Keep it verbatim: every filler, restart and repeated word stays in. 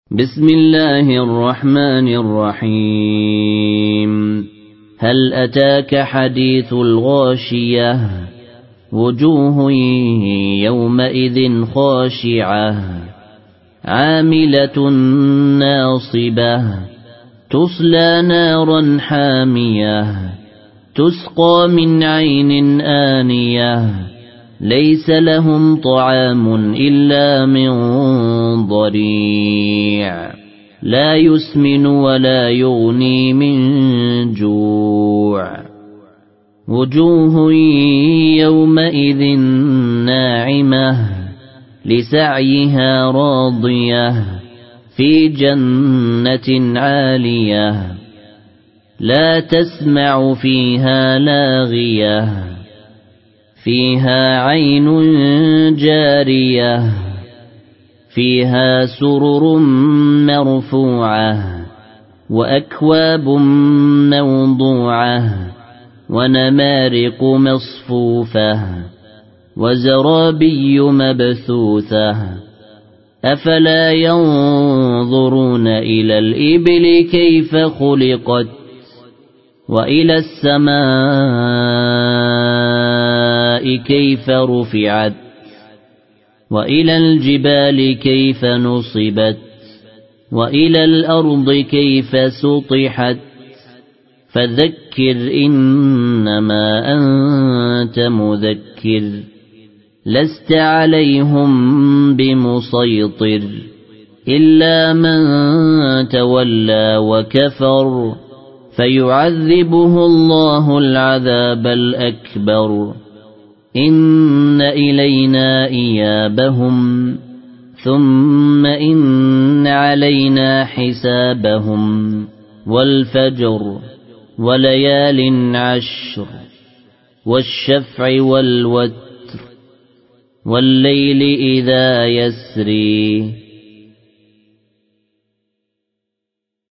بسم الله الرحمن الرحيم هل أتاك حديث الغاشية وجوه يومئذ خاشعة عاملة ناصبة تصلى نارا حامية تسقى من عين آنية ليس لهم طعام إلا من ضريع لا يسمن ولا يغني من جوع وجوه يومئذ ناعمة لسعيها راضية في جنة عالية لا تسمع فيها لاغية فيها عين جارية فيها سرر مرفوعة وأكواب موضوعة ونمارق مصفوفة وزرابي مبثوثة أفلا ينظرون إلى الإبل كيف خلقت وإلى السماء كيف رفعت وإلى الجبال كيف نصبت وإلى الأرض كيف سطحت فذكر إنما أنت مذكر لست عليهم بمسيطر إلا من تولى وكفر فيعذبه الله العذاب الأكبر إن إلينا إيابهم ثم إن علينا حسابهم والفجر وليال عشر والشفع والوتر والليل إذا يسري